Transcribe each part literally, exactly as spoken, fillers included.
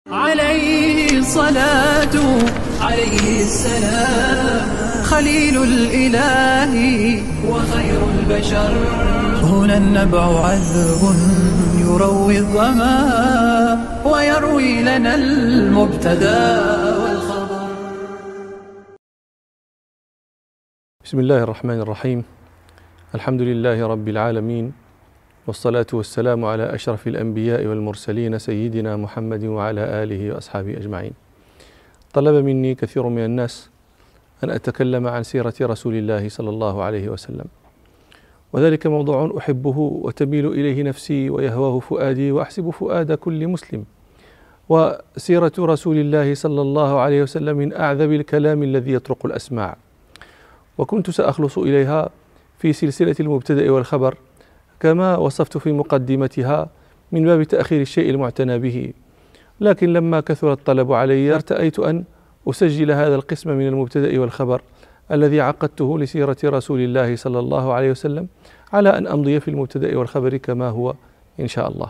عليه الصلاة عليه السلام خليل الإله وخير البشر. هنا النبع عذب يروي الظما ويروي لنا المبتدى والخبر. بسم الله الرحمن الرحيم. الحمد لله رب العالمين، والصلاة والسلام على أشرف الأنبياء والمرسلين سيدنا محمد وعلى آله وأصحابه أجمعين. طلب مني كثير من الناس أن أتكلم عن سيرة رسول الله صلى الله عليه وسلم، وذلك موضوع أحبه وتميل إليه نفسي ويهواه فؤادي وأحسب فؤاد كل مسلم. وسيرة رسول الله صلى الله عليه وسلم من أعذب الكلام الذي يطرق الأسماع، وكنت سأخلص إليها في سلسلة المبتدأ والخبر كما وصفت في مقدمتها من باب تأخير الشيء المعتنى به، لكن لما كثر الطلب علي ارتأيت أن أسجل هذا القسم من المبتدأ والخبر الذي عقدته لسيرة رسول الله صلى الله عليه وسلم على أن أمضي في المبتدأ والخبر كما هو إن شاء الله.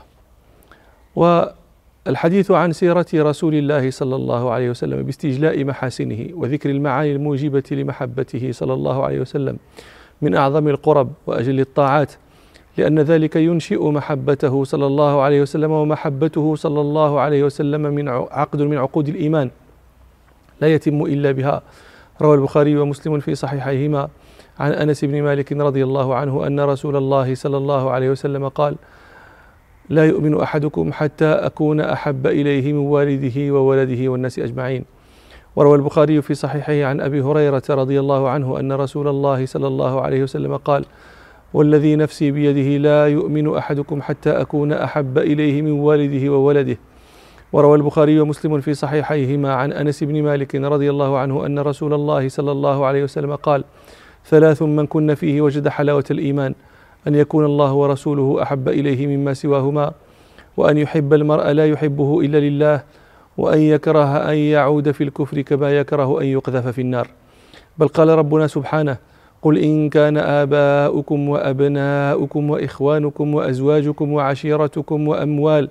والحديث عن سيرة رسول الله صلى الله عليه وسلم باستجلاء محاسنه وذكر المعاني الموجبة لمحبته صلى الله عليه وسلم من أعظم القرب وأجل الطاعات، لأن ذلك ينشئ محبته صلى الله عليه وسلم، ومحبته صلى الله عليه وسلم من عقد من عقود الإيمان لا يتم إلا بها. روى البخاري ومسلم في صحيحيهما عن أنس بن مالك رضي الله عنه أن رسول الله صلى الله عليه وسلم قال: لا يؤمن أحدكم حتى أكون أحب إليه من والده وولده والناس أجمعين. وروى البخاري في صحيحه عن أبي هريرة رضي الله عنه أن رسول الله صلى الله عليه وسلم قال: والذي نفسي بيده لا يؤمن أحدكم حتى أكون أحب إليه من والده وولده. وروى البخاري ومسلم في صحيحيهما عن أنس بن مالك رضي الله عنه أن رسول الله صلى الله عليه وسلم قال: ثلاث من كن فيه وجد حلاوة الإيمان: أن يكون الله ورسوله أحب إليه مما سواهما، وأن يحب المرء لا يحبه إلا لله، وأن يكره أن يعود في الكفر كما يكره أن يقذف في النار. بل قال ربنا سبحانه: قل إن كان آباؤكم وأبناؤكم وإخوانكم وأزواجكم وعشيرتكم وأموال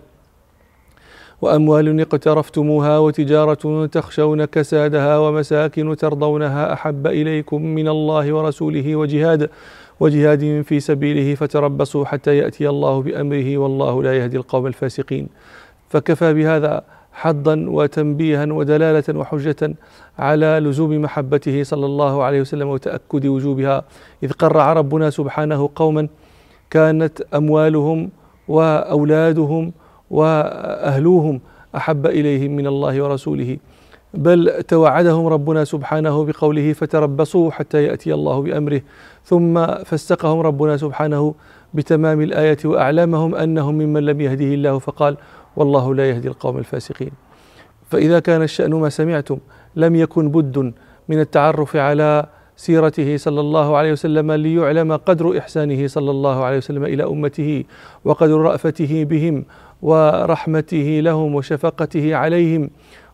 وأموال اقترفتموها وتجارة تخشون كسادها ومساكن ترضونها أحب إليكم من الله ورسوله وجهاد وجهاد في سبيله فتربصوا حتى يأتي الله بأمره والله لا يهدي القوم الفاسقين. فكفى بهذا حظا وتنبيها ودلالة وحجة على لزوم محبته صلى الله عليه وسلم وتأكد وجوبها، إذ قرع ربنا سبحانه قوما كانت أموالهم وأولادهم وأهلوهم أحب إليهم من الله ورسوله، بل توعدهم ربنا سبحانه بقوله: فتربصوا حتى يأتي الله بأمره، ثم فسقهم ربنا سبحانه بتمام الآية وأعلمهم أنهم ممن لم يهده الله فقال: والله لا يهدي القوم الفاسقين. فإذا كان الشأن ما سمعتم لم يكن بد من التعرف على سيرته صلى الله عليه وسلم ليعلم قدر إحسانه صلى الله عليه وسلم إلى أمته، وقدر رأفته بهم ورحمته لهم وشفقته عليهم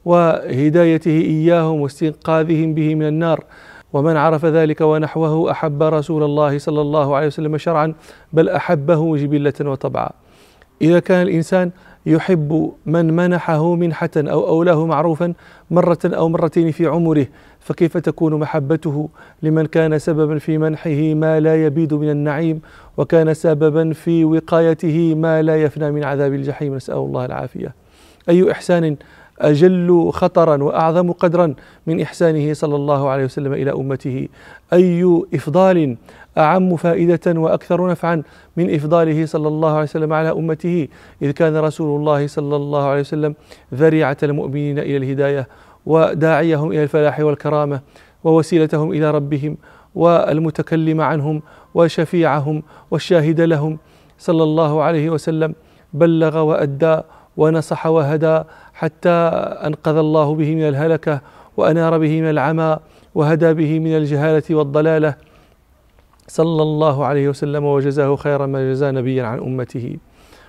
وهدايته إياهم واستنقاذهم به من النار. ومن عرف ذلك ونحوه أحب رسول الله صلى الله عليه وسلم شرعا، بل أحبه جبلة وطبعا. إذا كان الإنسان يحب من منحه منحة أو أولاه معروفا مرة أو مرتين في عمره، فكيف تكون محبته لمن كان سببا في منحه ما لا يبيد من النعيم، وكان سببا في وقايته ما لا يفنى من عذاب الجحيم، نسأل الله العافية. أي إحسان أجل خطرا وأعظم قدرا من إحسانه صلى الله عليه وسلم إلى أمته؟ أي إفضال أعم فائدة وأكثر نفعا من إفضاله صلى الله عليه وسلم على أمته، إذ كان رسول الله صلى الله عليه وسلم ذريعة المؤمنين إلى الهداية وداعيهم إلى الفلاح والكرامة ووسيلتهم إلى ربهم والمتكلم عنهم وشفيعهم والشاهد لهم. صلى الله عليه وسلم بلغ وأدى ونصح وهدى حتى أنقذ الله به من الهلكة وأنار به من العمى وهدى به من الجهالة والضلالة صلى الله عليه وسلم، وجزاه خير ما جزى نبيا عن أمته.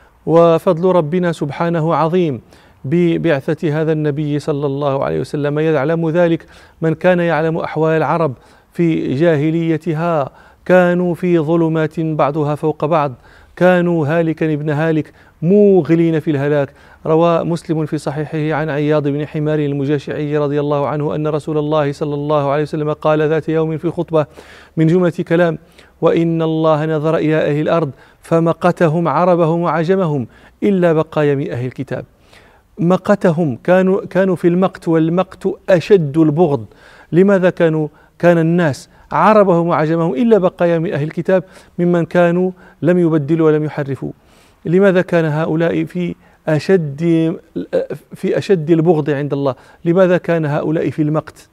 وفضل ربنا سبحانه عظيم ببعثة هذا النبي صلى الله عليه وسلم، يعلم ذلك من كان يعلم أحوال العرب في جاهليتها، كانوا في ظلمات بعضها فوق بعض، كانوا هالكا ابن هالك موغلين في الهلاك، روى مسلم في صحيحه عن عياض بن حمار المجاشعي رضي الله عنه أن رسول الله صلى الله عليه وسلم قال ذات يوم في خطبة من جملة كلام: وإن الله نظر إلى أهل الأرض فمقتهم عربهم وعجمهم إلا بقايا من أهل الكتاب. مقتهم، كانوا كانوا في المقت، والمقت أشد البغض. لماذا كانوا كان الناس عربهم وعجمهم إلا بقايا من أهل الكتاب ممن كانوا لم يبدلوا ولم يحرفوا؟ لماذا كان هؤلاء في أشد في أشد البغض عند الله؟ لماذا كان هؤلاء في المقت؟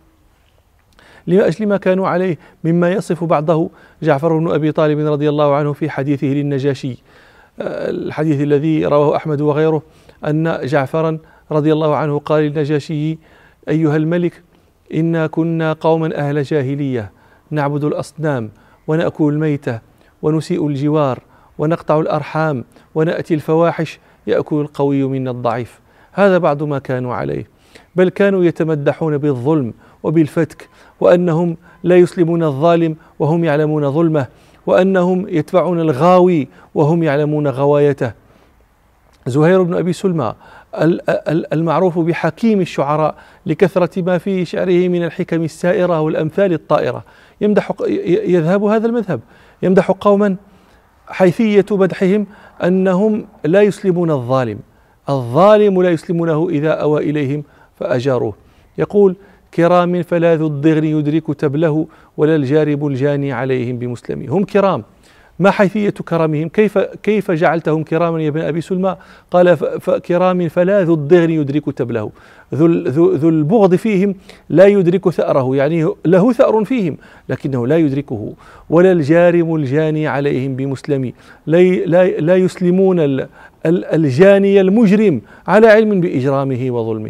لأجل ما كانوا عليه مما يصف بعضه جعفر بن أبي طالب رضي الله عنه في حديثه للنجاشي، الحديث الذي رواه أحمد وغيره، أن جعفرا رضي الله عنه قال للنجاشي: أيها الملك، إنا كنا قوما أهل جاهلية نعبد الأصنام ونأكل الميتة ونسيء الجوار ونقطع الأرحام ونأتي الفواحش يأكل القوي منا الضعيف. هذا بعض ما كانوا عليه، بل كانوا يتمدحون بالظلم وبالفتك، وأنهم لا يسلمون الظالم وهم يعلمون ظلمه، وأنهم يتبعون الغاوي وهم يعلمون غوايته. زهير بن أبي سلمى المعروف بحكيم الشعراء لكثرة ما في شعره من الحكم السائرة والأمثال الطائرة، يمدح يذهب هذا المذهب، يمدح قوما حيثية مدحهم أنهم لا يسلمون الظالم، الظالم لا يسلمونه إذا أوى إليهم فأجاروه. يقول: كرام فلا ذو الضغن يدرك تبله ولا الجارب الجاني عليهم بمسلم. هم كرام، ما حيثية كرمهم؟ كيف كيف جعلتهم كراما يا ابن أبي سلمى؟ قال: فكرام فلا ذو الضغن يدرك تبله، ذو, ذو, ذو البغض فيهم لا يدرك ثأره، يعني له ثأر فيهم لكنه لا يدركه، ولا الجارم الجاني عليهم بمسلم، لا, لا, لا يسلمون الجاني المجرم على علم بإجرامه وظلمه.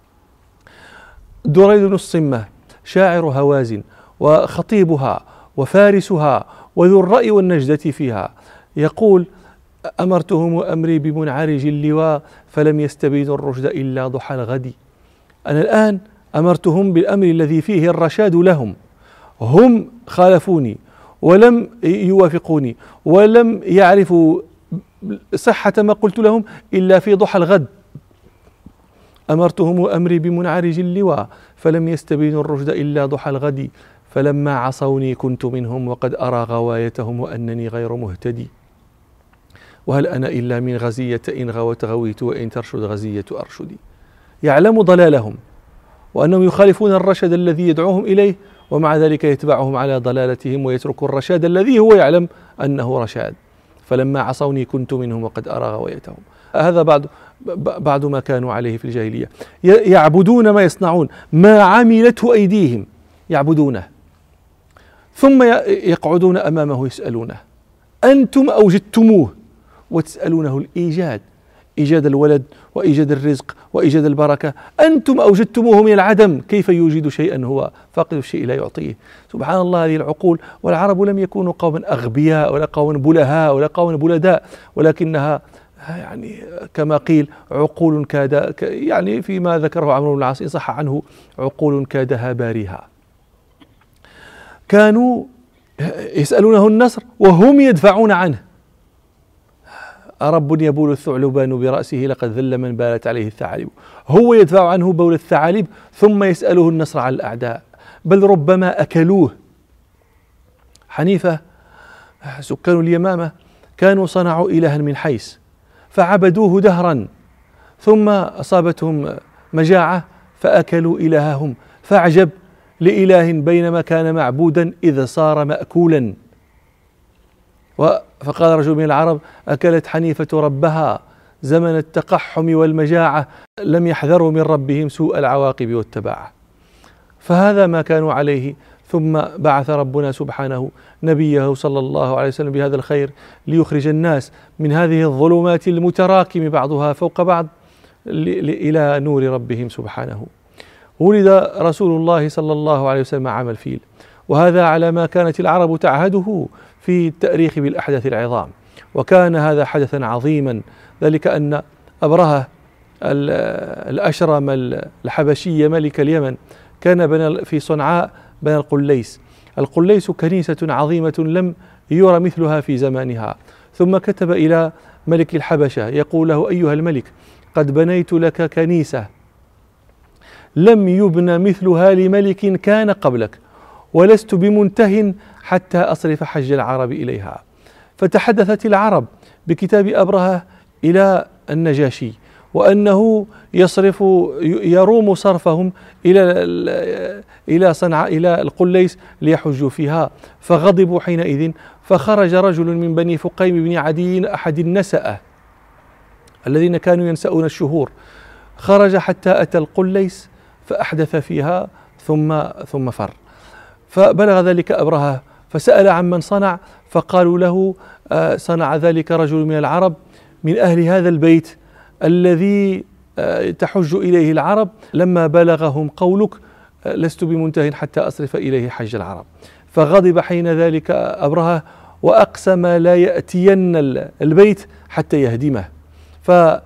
دريد بن الصمة شاعر هوازن وخطيبها وفارسها وذو الرأي والنجدة فيها، يقول: أمرتهم أمري بمنعرج اللواء فلم يستبينوا الرشد إلا ضحى الغد. أنا الآن أمرتهم بالأمر الذي فيه الرشاد لهم، هم خالفوني ولم يوافقوني ولم يعرفوا صحة ما قلت لهم إلا في ضحى الغد. أمرتهم أمري بمنعرج اللواء فلم يستبينوا الرشد إلا ضحى الغد، فلما عصوني كنت منهم وقد أرى غوايتهم وأنني غير مهتدي. وهل أنا إلا من غزية إن غوت غويت وإن ترشد غزية أرشدي. يعلم ضلالهم وأنهم يخالفون الرشد الذي يدعوهم إليه، ومع ذلك يتبعهم على ضلالتهم ويترك الرشاد الذي هو يعلم أنه رشاد. فلما عصوني كنت منهم وقد أرى غوايتهم. هذا بعد بعد ما كانوا عليه في الجاهلية، يعبدون ما يصنعون، ما عملته أيديهم يعبدونه، ثم يقعدون أمامه يسألونه: أنتم أوجدتموه، وتسألونه الإيجاد، إيجاد الولد وإيجاد الرزق وإيجاد البركة، أنتم أوجدتموه من العدم، كيف يوجد شيئا هو فاقد الشيء لا يعطيه؟ سبحان الله، هذه العقول. والعرب لم يكونوا قوما أغبياء ولا قوما بلهاء ولا قوما بلداء، ولكنها يعني كما قيل عقول كاد، يعني فيما ذكره عمرو بن العاص صح عنه: عقول كادها باريها. كانوا يسألونه النصر وهم يدفعون عنه. أرب يبول الثعلبان برأسه لقد ذل من بالت عليه الثعالب. هو يدفع عنه بول الثعالب ثم يسأله النصر على الأعداء، بل ربما أكلوه. حنيفة سكان اليمامة كانوا صنعوا إلها من حيس فعبدوه دهرا، ثم أصابتهم مجاعة فأكلوا إلههم، فأعجب لإله بينما كان معبودا إذ صار مأكولا. فقال رجل من العرب: أكلت حنيفة ربها زمن التقحم والمجاعة، لم يحذروا من ربهم سوء العواقب والتباعة. فهذا ما كانوا عليه، ثم بعث ربنا سبحانه نبيه صلى الله عليه وسلم بهذا الخير ليخرج الناس من هذه الظلمات المتراكم بعضها فوق بعض إلى نور ربهم سبحانه. ولد رسول الله صلى الله عليه وسلم عام الفيل، وهذا على ما كانت العرب تعهده في التأريخ بالأحداث العظام، وكان هذا حدثا عظيما، ذلك أن أبرهة الأشرم الحبشي ملك اليمن كان بنى في صنعاء بنى القليس. القليس كنيسة عظيمة لم يرى مثلها في زمانها، ثم كتب إلى ملك الحبشة يقول له: أيها الملك، قد بنيت لك كنيسة لم يبن مثلها لملك كان قبلك، ولست بمنته حتى أصرف حج العرب إليها. فتحدثت العرب بكتاب أبرهة إلى النجاشي، وأنه يصرف يروم صرفهم إلى إلى صنعاء إلى القليس ليحجوا فيها. فغضبوا حينئذ، فخرج رجل من بني فقيم بن عدي أحد النسأة الذين كانوا ينسؤون الشهور، خرج حتى أتى القليس فأحدث فيها ثم ثم فر. فبلغ ذلك أبرهة فسأل عمن صنع، فقالوا له صنع ذلك رجل من العرب من أهل هذا البيت الذي تحج إليه العرب، لما بلغهم قولك لست بمنته حتى أصرف إليه حج العرب. فغضب حين ذلك أبرهة وأقسم لا يأتين البيت حتى يهدمه، فدعا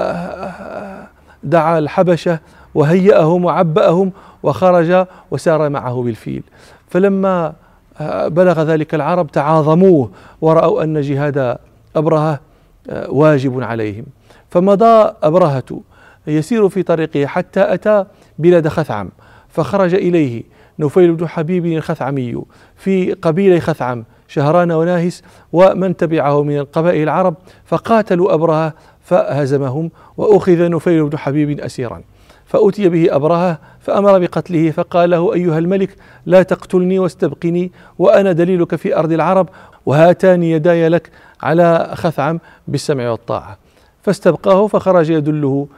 الحبشة وهيأهم وعبأهم وخرج وسار معه بالفيل. فلما بلغ ذلك العرب تعاظموه ورأوا أن جهاد أبرهة واجب عليهم، فمضى أبرهة يسير في طريقه حتى أتى بلاد خثعم، فخرج إليه نفيل بن حبيب الخثعمي في قبيلة خثعم شهران وناهس ومن تبعه من القبائل العرب، فقاتلوا أبرهة فهزمهم، وأخذ نفيل بن حبيب أسيرا، فأتي به أبرهة فأمر بقتله، فقال له أيها الملك لا تقتلني واستبقني وأنا دليلك في أرض العرب، وهاتان يداي لك على خثعم بالسمع والطاعة. فاستبقاه فخرج يدله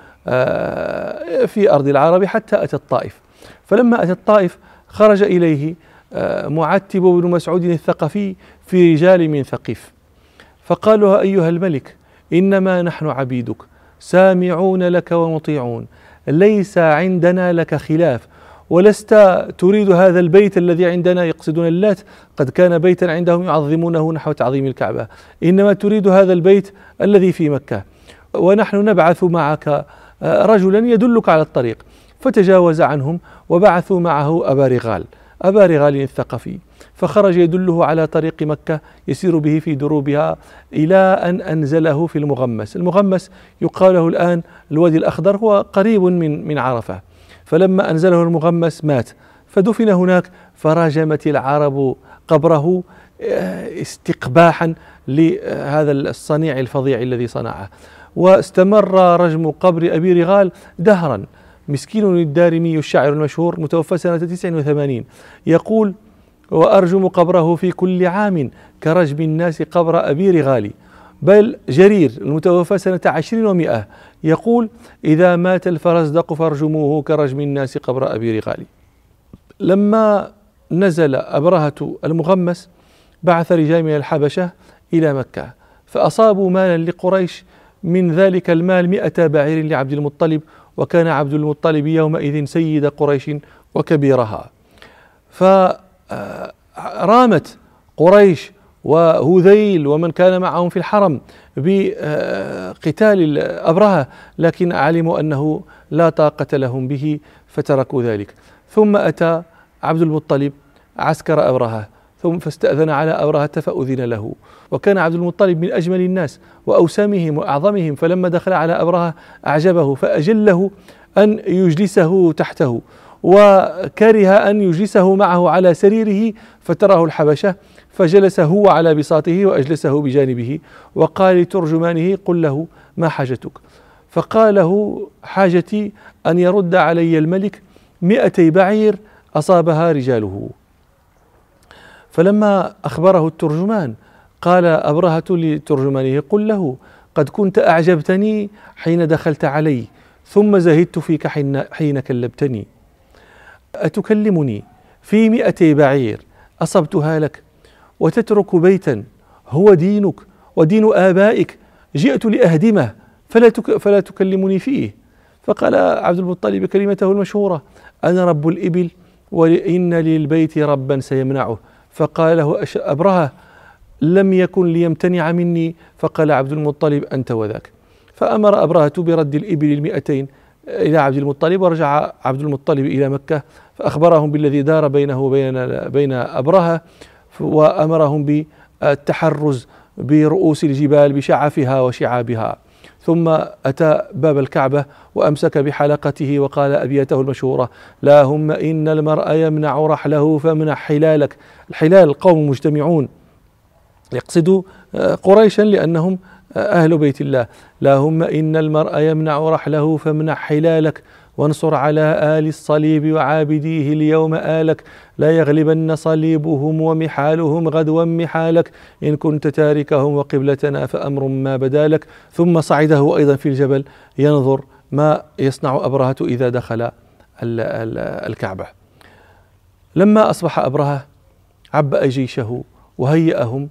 في أرض العرب حتى أتى الطائف. فلما أتى الطائف خرج إليه معتب بن مسعود الثقفي في رجال من ثقيف، فقالوا أيها الملك إنما نحن عبيدك سامعون لك ومطيعون، ليس عندنا لك خلاف، ولست تريد هذا البيت الذي عندنا، يقصدون اللات، قد كان بيتا عندهم يعظمونه نحو تعظيم الكعبة، إنما تريد هذا البيت الذي في مكة، ونحن نبعث معك رجلا يدلك على الطريق. فتجاوز عنهم وبعثوا معه أبا رغال أبا رغال الثقفي، فخرج يدله على طريق مكة يسير به في دروبها إلى أن أنزله في المغمس. المغمس يقال له الآن الوادي الأخضر، هو قريب من من عرفة. فلما أنزله المغمس مات فدفن هناك، فرجمت العرب قبره استقباحا لهذا الصنيع الفظيع الذي صنعه. واستمر رجم قبر أبي رغال دهرا. مسكين الدارمي الشاعر المشهور متوفى سنة تسع وثمانين يقول: وأرجم قبره في كل عام كرجم الناس قبر أبي رغال. بل جرير المتوفى سنة عشر ومئة يقول: إذا مات الفرزدق فارجموه كرجم الناس قبر أبي رغال. لما نزل أبرهة المغمس بعث رجال من الحبشة إلى مكة، فأصابوا مالا لقريش، من ذلك المال مئة بعير لعبد المطلب، وكان عبد المطلب يومئذ سيد قريش وكبيرها. فرامت قريش وهذيل ومن كان معهم في الحرم بقتال أبرهة، لكن علموا أنه لا طاقة لهم به فتركوا ذلك. ثم أتى عبد المطلب عسكر أبرهة، ثم فاستأذن على أبرهة فأذن له، وكان عبد المطلب من أجمل الناس وأوسامهم وأعظمهم، فلما دخل على أبرهة أعجبه فأجله أن يجلسه تحته، وكره أن يجلسه معه على سريره فتراه الحبشة، فجلس هو على بساطه وأجلسه بجانبه، وقال لترجمانه: قل له ما حاجتك؟ فقال له: حاجتي أن يرد علي الملك مئتي بعير أصابها رجاله. فلما أخبره الترجمان قال أبرهة لترجمانه: قل له قد كنت أعجبتني حين دخلت علي، ثم زهدت فيك حين كلبتني، أتكلمني في مئتي بعير أصبتها لك وتترك بيتا هو دينك ودين آبائك جئت لأهدمه فلا, تك فلا تكلمني فيه؟ فقال عبد المطلب كلمته المشهورة: أنا رب الإبل وإن للبيت ربا سيمنعه. فقال له أبرهة: لم يكن ليمتنع مني. فقال عبد المطلب: أنت وذاك. فأمر أبرهة برد الإبل المئتين إلى عبد المطلب، ورجع عبد المطلب إلى مكة فأخبرهم بالذي دار بينه وبين بين أبرهة، وأمرهم بالتحرز برؤوس الجبال بشعفها وشعابها. ثم أتى باب الكعبة وأمسك بحلقته وقال أبياته المشهورة: لا هم إن المرء يمنع رحله فامنع حلالك. الحلال قوم مجتمعون، يقصد قريشا لأنهم أهل بيت الله. لا هم إن المرء يمنع رحله فامنع حلالك، وانصر على آل الصليب وعابديه اليوم آلك، لا يغلبن صليبهم ومحالهم غدوا محالك، إن كنت تاركهم وقبلتنا فأمر ما بدالك. ثم صعده أيضا في الجبل ينظر ما يصنع أبرهة إذا دخل الكعبة. لما أصبح أبرهة عبأ جيشه وهيأهم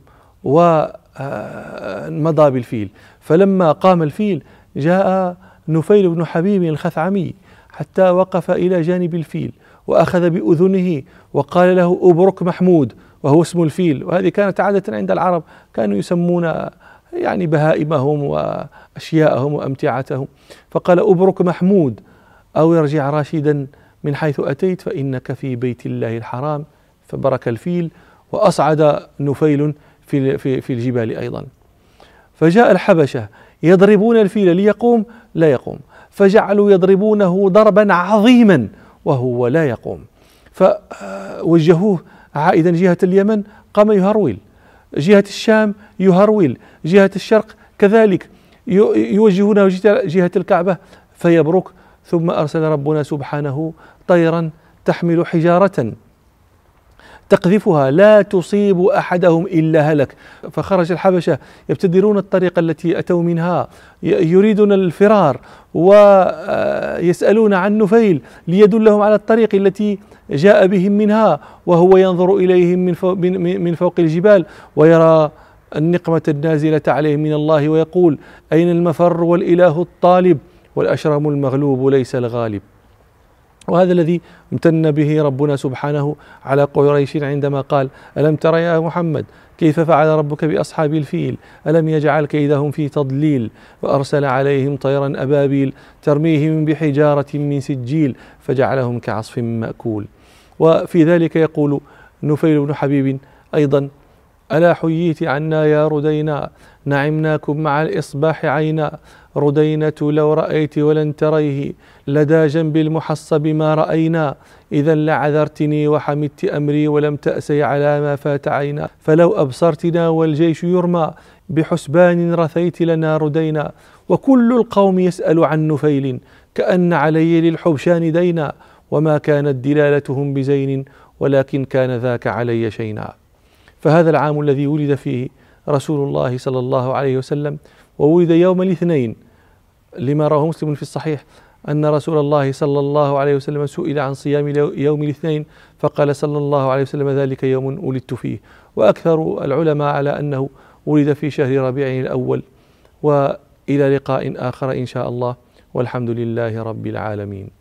ومضى بالفيل، فلما قام الفيل جاء نفيل بن حبيب الخثعمي حتى وقف إلى جانب الفيل وأخذ بأذنه وقال له: أبرك محمود، وهو اسم الفيل. وهذه كانت عادة عند العرب، كانوا يسمون يعني بهائمهم وأشياءهم وأمتعتهم، فقال: أبرك محمود، أو ارجع راشدا من حيث أتيت فإنك في بيت الله الحرام. فبرك الفيل وأصعد نفيل في في في الجبال أيضا. فجاء الحبشة يضربون الفيل ليقوم لا يقوم، فجعلوا يضربونه ضربا عظيما وهو لا يقوم، فوجهوه عائدا جهة اليمن قام يهرول، جهة الشام يهرول، جهة الشرق كذلك، يوجهونه جهة الكعبة فيبرك. ثم أرسل ربنا سبحانه طيرا تحمل حجارة تقذفها لا تصيب أحدهم إلا هلك. فخرج الحبشة يبتدرون الطريق التي أتوا منها، يريدون الفرار ويسألون عن نفيل ليدلهم على الطريق التي جاء بهم منها، وهو ينظر إليهم من فوق, من فوق الجبال ويرى النقمة النازلة عليهم من الله ويقول: أين المفر والإله الطالب والأشرم المغلوب ليس الغالب. وهذا الذي امتن به ربنا سبحانه على قريش عندما قال: ألم تر يا محمد كيف فعل ربك بأصحاب الفيل ألم يجعل كيدهم في تضليل وأرسل عليهم طيرا أبابيل ترميهم بحجارة من سجيل فجعلهم كعصف مأكول. وفي ذلك يقول نفيل بن حبيب أيضا: ألا حييت عنا يا ردينا نعمناكم مع الإصباح عينا، ردينة لو رأيت ولن تريه لدى جنب المحصب ما رأينا، إذا لعذرتني وحمدت أمري ولم تأسي على ما فات عينا، فلو أبصرتنا والجيش يرمى بحسبان رثيت لنا ردينا، وكل القوم يسأل عن نفيل كأن علي للحبشان دينا، وما كانت دلالتهم بزين ولكن كان ذاك علي شينا. فهذا العام الذي ولد فيه رسول الله صلى الله عليه وسلم، وولد يوم الاثنين، لما رواه مسلم في الصحيح أن رسول الله صلى الله عليه وسلم سئل عن صيام يوم الاثنين فقال صلى الله عليه وسلم: ذلك يوم ولدت فيه. وأكثر العلماء على أنه ولد في شهر ربيع الأول. وإلى لقاء آخر إن شاء الله، والحمد لله رب العالمين.